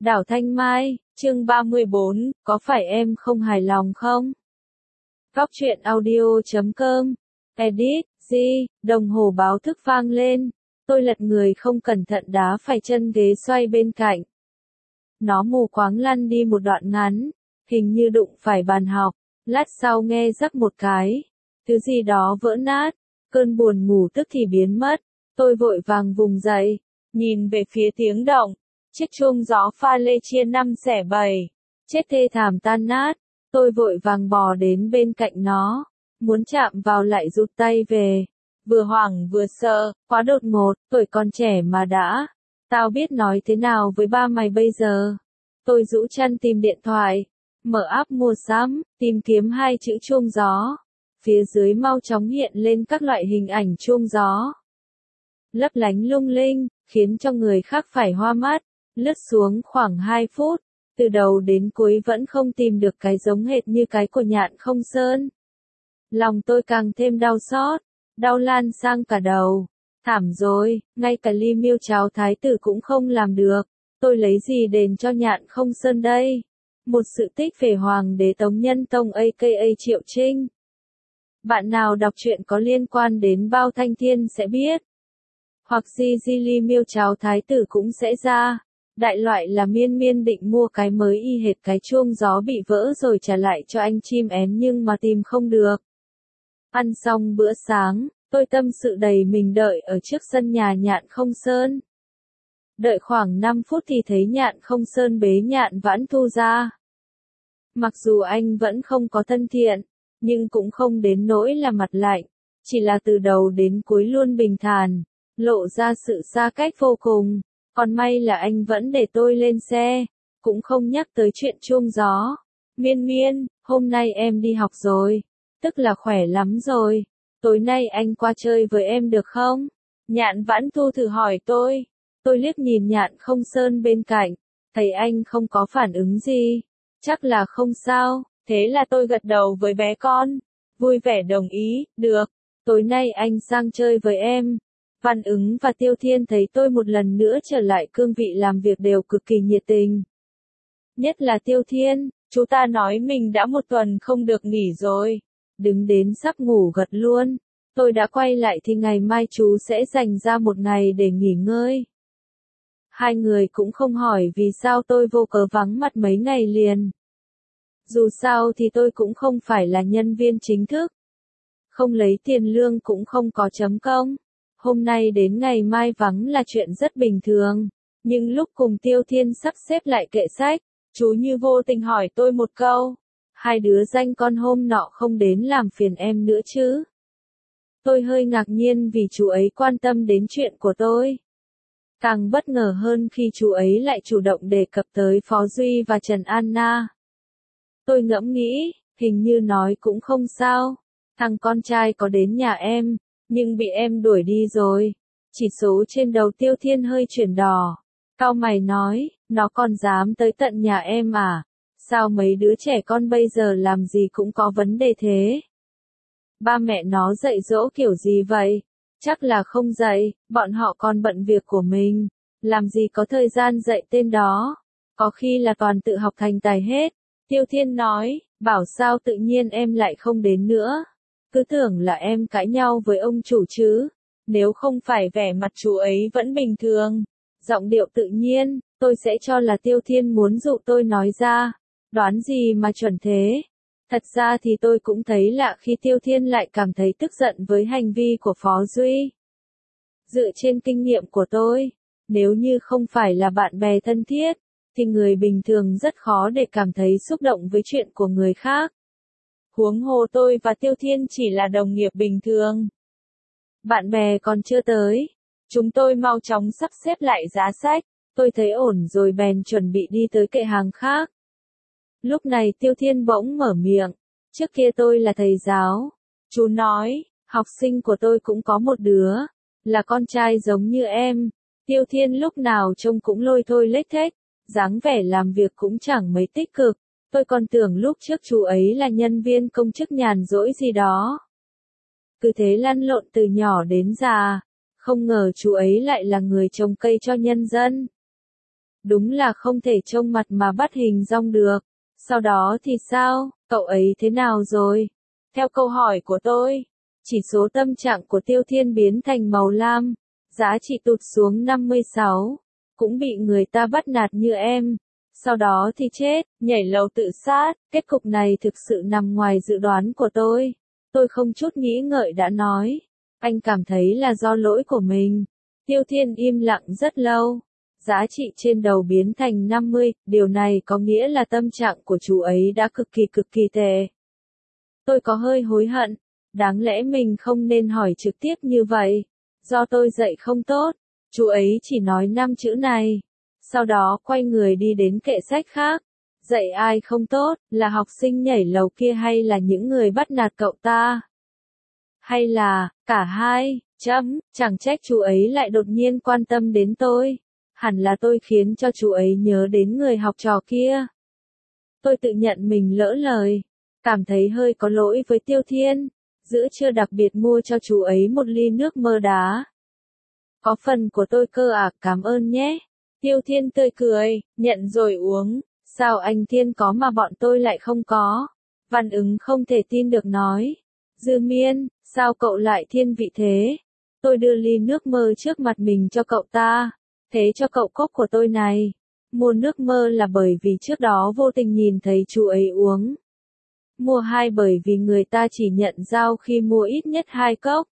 Đảo Thanh Mai, chương 34, có phải em không hài lòng không? Góc truyện audio.com, edit, G, đồng hồ báo thức vang lên, tôi lật người không cẩn thận đá phải chân ghế xoay bên cạnh. Nó mù quáng lăn đi một đoạn ngắn, hình như đụng phải bàn học, lát sau nghe rắc một cái, thứ gì đó vỡ nát, cơn buồn ngủ tức thì biến mất, tôi vội vàng vùng dậy, nhìn về phía tiếng động. Chiếc chuông gió pha lê chia 5 xẻ 7, chết thê thảm tan nát, tôi vội vàng bò đến bên cạnh nó, muốn chạm vào lại rụt tay về, vừa hoảng vừa sợ, quá đột ngột, tuổi còn trẻ mà đã, tao biết nói thế nào với ba mày bây giờ. Tôi rũ chăn tìm điện thoại, mở app mua sắm, tìm kiếm hai chữ chuông gió, phía dưới mau chóng hiện lên các loại hình ảnh chuông gió. Lấp lánh lung linh, khiến cho người khác phải hoa mắt. Lướt xuống khoảng 2 phút, từ đầu đến cuối vẫn không tìm được cái giống hệt như cái của Nhạn Không Sơn. Lòng tôi càng thêm đau xót, đau lan sang cả đầu. Thảm rồi, ngay cả ly miêu cháo thái tử cũng không làm được. Tôi lấy gì đền cho Nhạn Không Sơn đây? Một sự tích về Hoàng đế Tống Nhân Tông aka Triệu Trinh. Bạn nào đọc truyện có liên quan đến Bao Thanh Thiên sẽ biết. Hoặc di ly miêu cháo thái tử cũng sẽ ra. Đại loại là miên miên định mua cái mới y hệt cái chuông gió bị vỡ rồi trả lại cho anh chim én nhưng mà tìm không được. Ăn xong bữa sáng, tôi tâm sự đầy mình đợi ở trước sân nhà Nhạn Không Sơn. Đợi khoảng 5 phút thì thấy Nhạn Không Sơn bế Nhạn Vãn Thu ra. Mặc dù anh vẫn không có thân thiện, nhưng cũng không đến nỗi là mặt lạnh, chỉ là từ đầu đến cuối luôn bình thản, lộ ra sự xa cách vô cùng. Còn may là anh vẫn để tôi lên xe, cũng không nhắc tới chuyện chuông gió. Miên miên, hôm nay em đi học rồi, tức là khỏe lắm rồi, tối nay anh qua chơi với em được không? Nhạn Vãn Thu thử hỏi tôi liếc nhìn Nhạn Không Sơn bên cạnh, thấy anh không có phản ứng gì, chắc là không sao, thế là tôi gật đầu với bé con, vui vẻ đồng ý, được, tối nay anh sang chơi với em. Văn Ứng và Tiêu Thiên thấy tôi một lần nữa trở lại cương vị làm việc đều cực kỳ nhiệt tình. Nhất là Tiêu Thiên, chú ta nói mình đã 1 tuần không được nghỉ rồi. Đứng đến sắp ngủ gật luôn. Tôi đã quay lại thì ngày mai chú sẽ dành ra 1 ngày để nghỉ ngơi. Hai người cũng không hỏi vì sao tôi vô cớ vắng mặt mấy ngày liền. Dù sao thì tôi cũng không phải là nhân viên chính thức. Không lấy tiền lương cũng không có chấm công. Hôm nay đến ngày mai vắng là chuyện rất bình thường, nhưng lúc cùng Tiêu Thiên sắp xếp lại kệ sách, chú như vô tình hỏi tôi một câu, hai đứa danh con hôm nọ không đến làm phiền em nữa chứ? Tôi hơi ngạc nhiên vì chú ấy quan tâm đến chuyện của tôi. Càng bất ngờ hơn khi chú ấy lại chủ động đề cập tới Phó Duy và Trần Anna. Tôi ngẫm nghĩ, hình như nói cũng không sao, thằng con trai có đến nhà em. Nhưng bị em đuổi đi rồi. Chỉ số trên đầu Tiêu Thiên hơi chuyển đỏ. Cau mày nói, nó còn dám tới tận nhà em à? Sao mấy đứa trẻ con bây giờ làm gì cũng có vấn đề thế? Ba mẹ nó dạy dỗ kiểu gì vậy? Chắc là không dạy, bọn họ còn bận việc của mình. Làm gì có thời gian dạy tên đó? Có khi là toàn tự học thành tài hết. Tiêu Thiên nói, bảo sao tự nhiên em lại không đến nữa? Cứ tưởng là em cãi nhau với ông chủ chứ, nếu không phải vẻ mặt chú ấy vẫn bình thường, giọng điệu tự nhiên, tôi sẽ cho là Tiêu Thiên muốn dụ tôi nói ra, đoán gì mà chuẩn thế. Thật ra thì tôi cũng thấy lạ khi Tiêu Thiên lại cảm thấy tức giận với hành vi của Phó Duy. Dựa trên kinh nghiệm của tôi, nếu như không phải là bạn bè thân thiết, thì người bình thường rất khó để cảm thấy xúc động với chuyện của người khác. Huống hồ tôi và Tiêu Thiên chỉ là đồng nghiệp bình thường. Bạn bè còn chưa tới. Chúng tôi mau chóng sắp xếp lại giá sách. Tôi thấy ổn rồi bèn chuẩn bị đi tới kệ hàng khác. Lúc này Tiêu Thiên bỗng mở miệng. Trước kia tôi là thầy giáo. Chú nói, học sinh của tôi cũng có một đứa. Là con trai giống như em. Tiêu Thiên lúc nào trông cũng lôi thôi lếch thếch. Dáng vẻ làm việc cũng chẳng mấy tích cực. Tôi còn tưởng lúc trước chú ấy là nhân viên công chức nhàn rỗi gì đó. Cứ thế lăn lộn từ nhỏ đến già, không ngờ chú ấy lại là người trồng cây cho nhân dân. Đúng là không thể trông mặt mà bắt hình dong được. Sau đó thì sao, cậu ấy thế nào rồi? Theo câu hỏi của tôi, chỉ số tâm trạng của Tiêu Thiên biến thành màu lam, giá trị tụt xuống 56, cũng bị người ta bắt nạt như em. Sau đó thì chết, nhảy lầu tự sát, kết cục này thực sự nằm ngoài dự đoán của tôi. Tôi không chút nghĩ ngợi đã nói, anh cảm thấy là do lỗi của mình. Tiêu Thiên im lặng rất lâu. Giá trị trên đầu biến thành 50, điều này có nghĩa là tâm trạng của chú ấy đã cực kỳ tệ. Tôi có hơi hối hận, đáng lẽ mình không nên hỏi trực tiếp như vậy. Do tôi dạy không tốt, chú ấy chỉ nói 5 chữ này. Sau đó quay người đi đến kệ sách khác. Dạy ai không tốt, là học sinh nhảy lầu kia hay là những người bắt nạt cậu ta? Hay là, cả hai, chẳng trách chú ấy lại đột nhiên quan tâm đến tôi. Hẳn là tôi khiến cho chú ấy nhớ đến người học trò kia. Tôi tự nhận mình lỡ lời, cảm thấy hơi có lỗi với Tiêu Thiên, giữa trưa đặc biệt mua cho chú ấy một ly nước mơ đá. Có phần của tôi cơ à, cảm ơn nhé. Tiêu Thiên tươi cười, nhận rồi uống, sao anh Thiên có mà bọn tôi lại không có? Văn Ứng không thể tin được nói. Dư Miên, sao cậu lại thiên vị thế? Tôi đưa ly nước mơ trước mặt mình cho cậu ta. Thế cho cậu cốc của tôi này. Mua nước mơ là bởi vì trước đó vô tình nhìn thấy chú ấy uống. Mua 2 bởi vì người ta chỉ nhận giao khi mua ít nhất 2 cốc.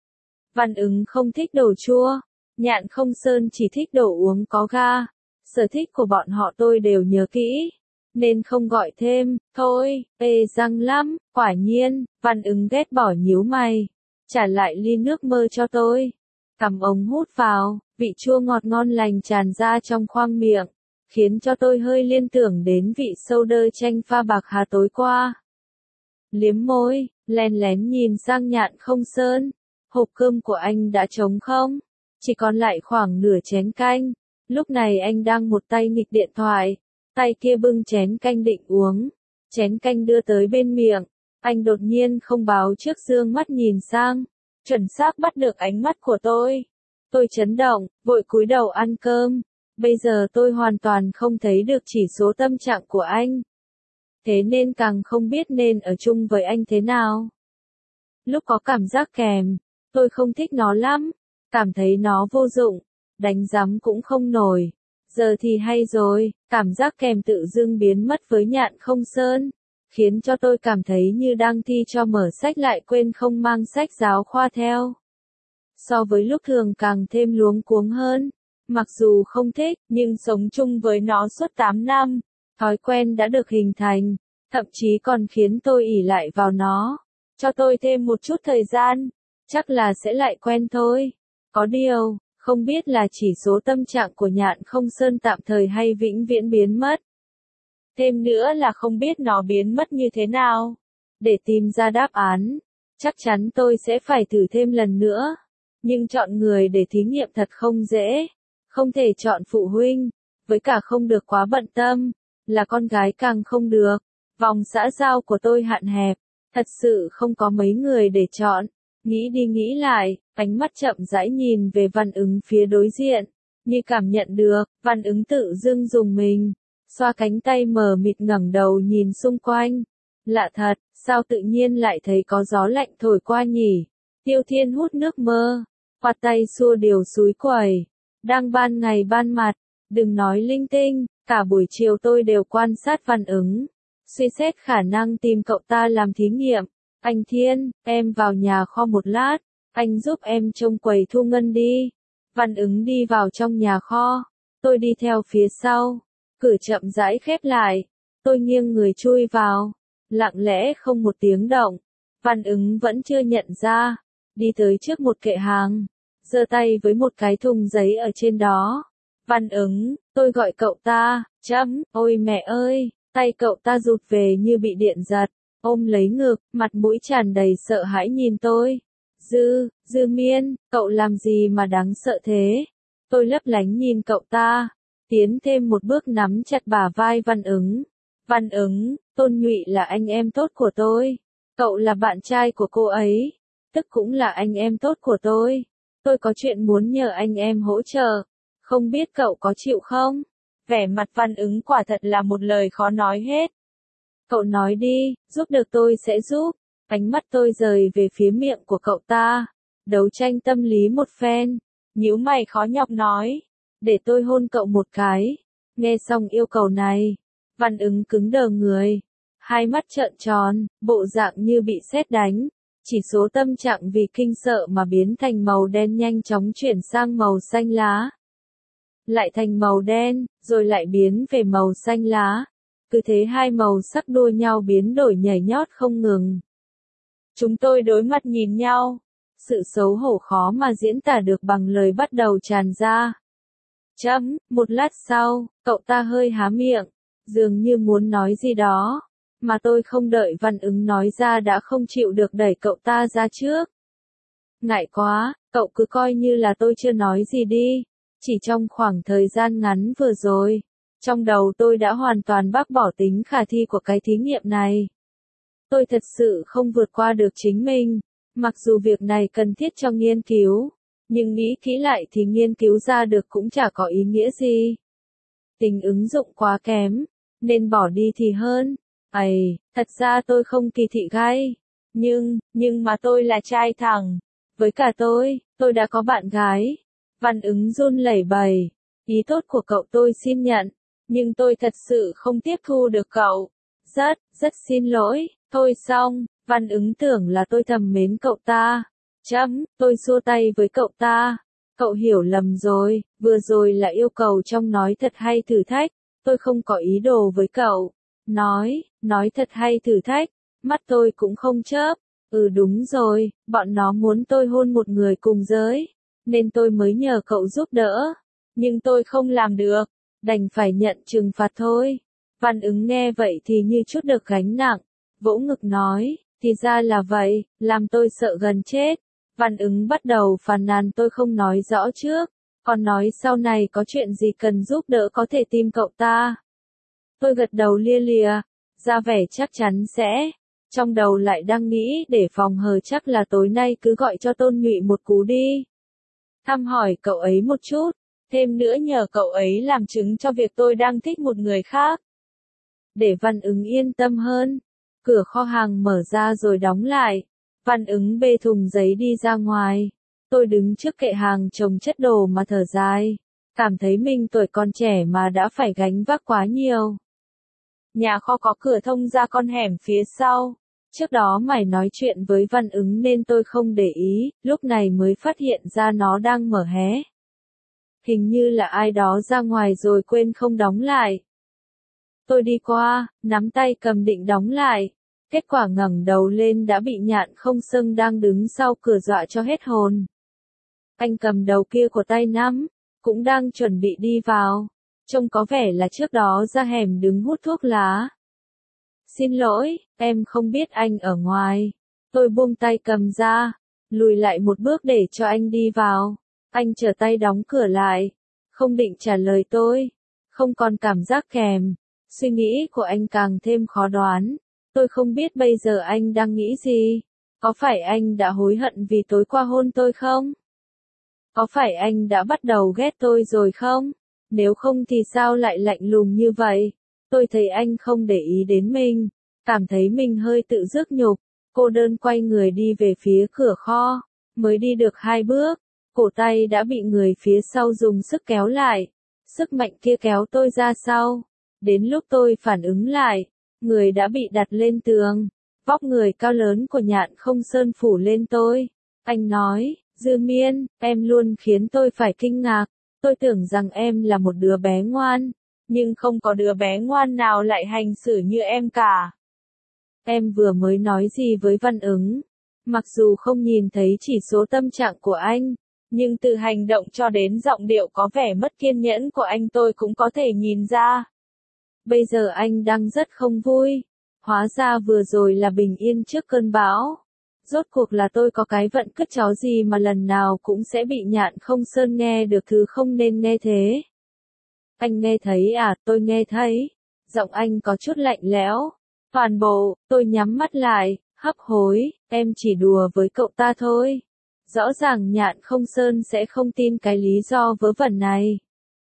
Văn Ứng không thích đồ chua. Nhạn Không Sơn chỉ thích đồ uống có ga. Sở thích của bọn họ tôi đều nhớ kỹ. Nên không gọi thêm, thôi, răng lắm, quả nhiên, Văn Ứng ghét bỏ nhíu mày. Trả lại ly nước mơ cho tôi. Cầm ống hút vào, vị chua ngọt ngon lành tràn ra trong khoang miệng, khiến cho tôi hơi liên tưởng đến vị soda chanh pha bạc hà tối qua. Liếm môi, lén lén nhìn sang Nhạn Không Sơn, hộp cơm của anh đã trống không? Chỉ còn lại khoảng nửa chén canh. Lúc này anh đang một tay nghịch điện thoại, tay kia bưng chén canh định uống. Chén canh đưa tới bên miệng, anh đột nhiên không báo trước dương mắt nhìn sang, chuẩn xác bắt được ánh mắt của tôi. Tôi chấn động, vội cúi đầu ăn cơm. Bây giờ tôi hoàn toàn không thấy được chỉ số tâm trạng của anh. Thế nên càng không biết nên ở chung với anh thế nào. Lúc có cảm giác kèm, tôi không thích nó lắm, cảm thấy nó vô dụng, đánh giám cũng không nổi. Giờ thì hay rồi, cảm giác kèm tự dưng biến mất với Nhạn Không Sơn, khiến cho tôi cảm thấy như đang thi cho mở sách lại quên không mang sách giáo khoa theo. So với lúc thường càng thêm luống cuống hơn. Mặc dù không thích, nhưng sống chung với nó suốt 8 năm, thói quen đã được hình thành, thậm chí còn khiến tôi ỷ lại vào nó. Cho tôi thêm một chút thời gian, chắc là sẽ lại quen thôi. Có điều, không biết là chỉ số tâm trạng của Nhạn Không Sơn tạm thời hay vĩnh viễn biến mất. Thêm nữa là không biết nó biến mất như thế nào. Để tìm ra đáp án, chắc chắn tôi sẽ phải thử thêm lần nữa. Nhưng chọn người để thí nghiệm thật không dễ. Không thể chọn phụ huynh, với cả không được quá bận tâm, là con gái càng không được. Vòng xã giao của tôi hạn hẹp, thật sự không có mấy người để chọn. Nghĩ đi nghĩ lại, ánh mắt chậm rãi nhìn về Văn Ứng phía đối diện, như cảm nhận được, Văn Ứng tự dưng dùng mình, xoa cánh tay mờ mịt ngẩng đầu nhìn xung quanh. Lạ thật, sao tự nhiên lại thấy có gió lạnh thổi qua nhỉ? Tiêu Thiên hút nước mơ, quạt tay xua điều xúi quẩy. Đang ban ngày ban mặt, đừng nói linh tinh, cả buổi chiều tôi đều quan sát Văn Ứng, suy xét khả năng tìm cậu ta làm thí nghiệm. Anh Thiên, em vào nhà kho một lát, anh giúp em trông quầy thu ngân đi. Văn Ứng đi vào trong nhà kho, tôi đi theo phía sau, cửa chậm rãi khép lại, tôi nghiêng người chui vào, lặng lẽ không một tiếng động. Văn Ứng vẫn chưa nhận ra, đi tới trước một kệ hàng, giơ tay với một cái thùng giấy ở trên đó. Văn Ứng, tôi gọi cậu ta, ôi mẹ ơi, tay cậu ta rụt về như bị điện giật, ôm lấy ngực, mặt mũi tràn đầy sợ hãi nhìn tôi. Dư Miên, cậu làm gì mà đáng sợ thế? Tôi lấp lánh nhìn cậu ta, tiến thêm một bước nắm chặt bả vai Văn Ứng. Văn Ứng, Tôn Nhụy là anh em tốt của tôi, cậu là bạn trai của cô ấy, tức cũng là anh em tốt của tôi. Tôi có chuyện muốn nhờ anh em hỗ trợ, không biết cậu có chịu không? Vẻ mặt Văn Ứng quả thật là một lời khó nói hết. Cậu nói đi, giúp được tôi sẽ giúp. Ánh mắt tôi rời về phía miệng của cậu ta. Đấu tranh tâm lý một phen. Nhíu mày khó nhọc nói. Để tôi hôn cậu một cái. Nghe xong yêu cầu này. Văn Ứng cứng đờ người. Hai mắt trợn tròn, bộ dạng như bị sét đánh. Chỉ số tâm trạng vì kinh sợ mà biến thành màu đen nhanh chóng chuyển sang màu xanh lá. Lại thành màu đen, rồi lại biến về màu xanh lá. Cứ thế hai màu sắc đua nhau biến đổi nhảy nhót không ngừng. Chúng tôi đối mặt nhìn nhau. Sự xấu hổ khó mà diễn tả được bằng lời bắt đầu tràn ra. Một lát sau, cậu ta hơi há miệng, dường như muốn nói gì đó. Mà tôi không đợi Văn Ứng nói ra đã không chịu được đẩy cậu ta ra trước. Ngại quá, cậu cứ coi như là tôi chưa nói gì đi. Chỉ trong khoảng thời gian ngắn vừa rồi, trong đầu tôi đã hoàn toàn bác bỏ tính khả thi của cái thí nghiệm này. Tôi thật sự không vượt qua được chính mình, mặc dù việc này cần thiết cho nghiên cứu, nhưng nghĩ kỹ lại thì nghiên cứu ra được cũng chả có ý nghĩa gì. Tính ứng dụng quá kém, nên bỏ đi thì hơn. Thật ra tôi không kỳ thị gay, nhưng mà tôi là trai thẳng. Với cả tôi đã có bạn gái. Văn Ứng run lẩy bẩy. Ý tốt của cậu tôi xin nhận, nhưng tôi thật sự không tiếp thu được cậu. Rất xin lỗi. Thôi xong, Văn Ứng tưởng là tôi thầm mến cậu ta. Tôi xua tay với cậu ta. Cậu hiểu lầm rồi, vừa rồi là yêu cầu trong nói thật hay thử thách. Tôi không có ý đồ với cậu. Nói thật hay thử thách. Mắt tôi cũng không chớp. Đúng rồi, bọn nó muốn tôi hôn một người cùng giới. Nên tôi mới nhờ cậu giúp đỡ. Nhưng tôi không làm được. Đành phải nhận trừng phạt thôi. Văn Ứng nghe vậy thì như chút được gánh nặng. Vỗ ngực nói, thì ra là vậy, làm tôi sợ gần chết. Văn Ứng bắt đầu phàn nàn tôi không nói rõ trước. Còn nói sau này có chuyện gì cần giúp đỡ có thể tìm cậu ta. Tôi gật đầu lia lịa, ra vẻ chắc chắn sẽ. Trong đầu lại đang nghĩ để phòng hờ chắc là tối nay cứ gọi cho Tôn Nhụy một cú đi. Thăm hỏi cậu ấy một chút, thêm nữa nhờ cậu ấy làm chứng cho việc tôi đang thích một người khác. Để Văn Ứng yên tâm hơn, cửa kho hàng mở ra rồi đóng lại. Văn Ứng bê thùng giấy đi ra ngoài. Tôi đứng trước kệ hàng chồng chất đồ mà thở dài. Cảm thấy mình tuổi còn trẻ mà đã phải gánh vác quá nhiều. Nhà kho có cửa thông ra con hẻm phía sau. Trước đó mày nói chuyện với Văn Ứng nên tôi không để ý, lúc này mới phát hiện ra nó đang mở hé. Hình như là ai đó ra ngoài rồi quên không đóng lại. Tôi đi qua, nắm tay cầm định đóng lại. Kết quả ngẩng đầu lên đã bị Nhạn Không Sâng đang đứng sau cửa dọa cho hết hồn. Anh cầm đầu kia của tay nắm, cũng đang chuẩn bị đi vào. Trông có vẻ là trước đó ra hẻm đứng hút thuốc lá. Xin lỗi, em không biết anh ở ngoài. Tôi buông tay cầm ra, lùi lại một bước để cho anh đi vào. Anh trở tay đóng cửa lại, không định trả lời tôi. Không còn cảm giác kèm. Suy nghĩ của anh càng thêm khó đoán. Tôi không biết bây giờ anh đang nghĩ gì. Có phải anh đã hối hận vì tối qua hôn tôi không? Có phải anh đã bắt đầu ghét tôi rồi không? Nếu không thì sao lại lạnh lùng như vậy? Tôi thấy anh không để ý đến mình. Cảm thấy mình hơi tự rước nhục. Cô đơn quay người đi về phía cửa kho. Mới đi được 2 bước. Cổ tay đã bị người phía sau dùng sức kéo lại. Sức mạnh kia kéo tôi ra sau. Đến lúc tôi phản ứng lại, người đã bị đặt lên tường. Vóc người cao lớn của Nhạn Không Sơn phủ lên tôi. Anh nói, Dư Miên, em luôn khiến tôi phải kinh ngạc. Tôi tưởng rằng em là một đứa bé ngoan. Nhưng không có đứa bé ngoan nào lại hành xử như em cả. Em vừa mới nói gì với Văn Ứng? Mặc dù không nhìn thấy chỉ số tâm trạng của anh, nhưng từ hành động cho đến giọng điệu có vẻ mất kiên nhẫn của anh tôi cũng có thể nhìn ra. Bây giờ anh đang rất không vui. Hóa ra vừa rồi là bình yên trước cơn bão. Rốt cuộc là tôi có cái vận cứt chó gì mà lần nào cũng sẽ bị Nhạn Không Sơn nghe được thứ không nên nghe thế. Anh nghe thấy à? Tôi nghe thấy. Giọng anh có chút lạnh lẽo. Toàn bộ, tôi nhắm mắt lại, hấp hối, em chỉ đùa với cậu ta thôi. Rõ ràng Nhạn Không Sơn sẽ không tin cái lý do vớ vẩn này.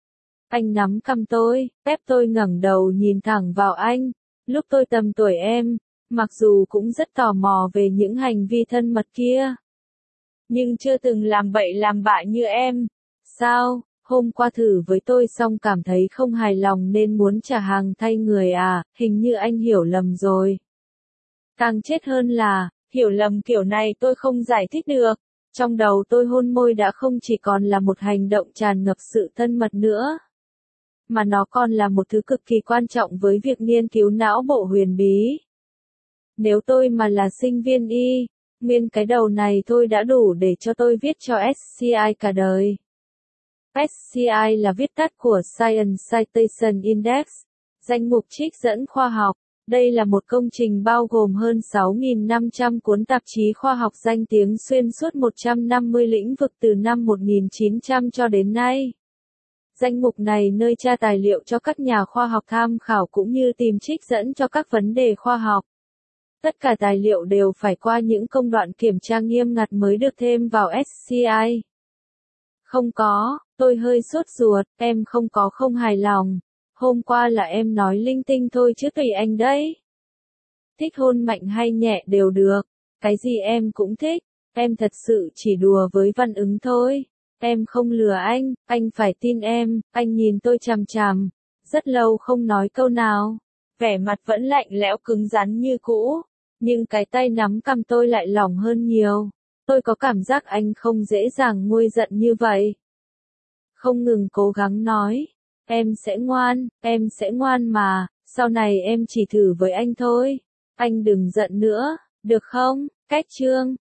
Anh nắm cằm tôi, ép tôi ngẩng đầu nhìn thẳng vào anh. Lúc tôi tầm tuổi em, mặc dù cũng rất tò mò về những hành vi thân mật kia, nhưng chưa từng làm bậy làm bạ như em. Sao, hôm qua thử với tôi xong cảm thấy không hài lòng nên muốn trả hàng thay người à, hình như anh hiểu lầm rồi. Càng chết hơn là, hiểu lầm kiểu này tôi không giải thích được. Trong đầu tôi hôn môi đã không chỉ còn là một hành động tràn ngập sự thân mật nữa, mà nó còn là một thứ cực kỳ quan trọng với việc nghiên cứu não bộ huyền bí. Nếu tôi mà là sinh viên y, nguyên cái đầu này thôi đã đủ để cho tôi viết cho SCI cả đời. SCI là viết tắt của Science Citation Index, danh mục trích dẫn khoa học. Đây là một công trình bao gồm hơn 6.500 cuốn tạp chí khoa học danh tiếng xuyên suốt 150 lĩnh vực từ năm 1900 cho đến nay. Danh mục này nơi tra tài liệu cho các nhà khoa học tham khảo cũng như tìm trích dẫn cho các vấn đề khoa học. Tất cả tài liệu đều phải qua những công đoạn kiểm tra nghiêm ngặt mới được thêm vào SCI. Không có, tôi hơi sốt ruột, em không hài lòng. Hôm qua là em nói linh tinh thôi chứ tùy anh đấy. Thích hôn mạnh hay nhẹ đều được, cái gì em cũng thích, em thật sự chỉ đùa với Văn Ứng thôi. Em không lừa anh phải tin em. Anh nhìn tôi chằm chằm, rất lâu không nói câu nào. Vẻ mặt vẫn lạnh lẽo cứng rắn như cũ, nhưng cái tay nắm cằm tôi lại lỏng hơn nhiều. Tôi có cảm giác anh không dễ dàng nguôi giận như vậy. Không ngừng cố gắng nói, em sẽ ngoan mà, sau này em chỉ thử với anh thôi. Anh đừng giận nữa, được không? Kết chương